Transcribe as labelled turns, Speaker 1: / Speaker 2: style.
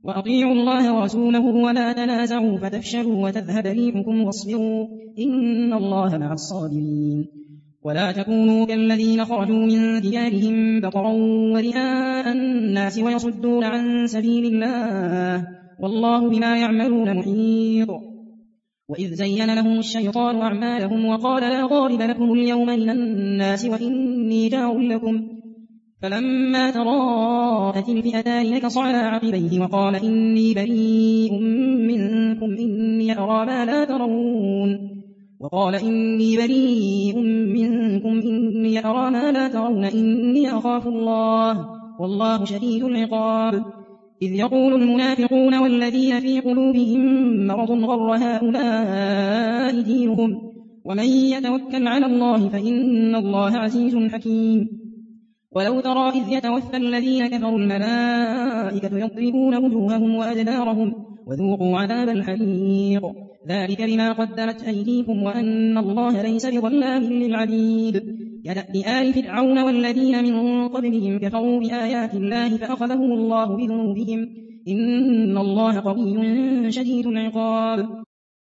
Speaker 1: وأطيعوا الله ورسوله ولا تنازعوا فتفشلوا وتذهب ريحكم واصبروا إن الله مع الصابرين. ولا تكونوا كالذين خرجوا من ديارهم بطرا ورئاء الناس ويصدون عن سبيل الله والله بما يعملون محيط. وإذ زين لهم الشيطان أعمالهم وقال لا غالب لكم اليوم من الناس وإني جار لكم فلما تراءت الفئتان نكص على عقبيه وقال إني بريء منكم إني أرى ما لا ترون إني أخاف الله والله شديد العقاب. إذ يقول المنافقون والذين في قلوبهم مرض غر هؤلاء دينهم ومن يتوكل على الله فإن الله عزيز حكيم. ولو ترى إذ يتوفى الذين كفروا الملائكة يضربون وجوههم وأدبارهم وذوقوا عذاب الحريق ذلك بما قدمت أيديكم وأن الله ليس بظلام للعبيد. كدأب آل فرعون والذين من قبلهم كفروا بآيات الله فأخذهم الله بذنوبهم إن الله قوي شديد العقاب.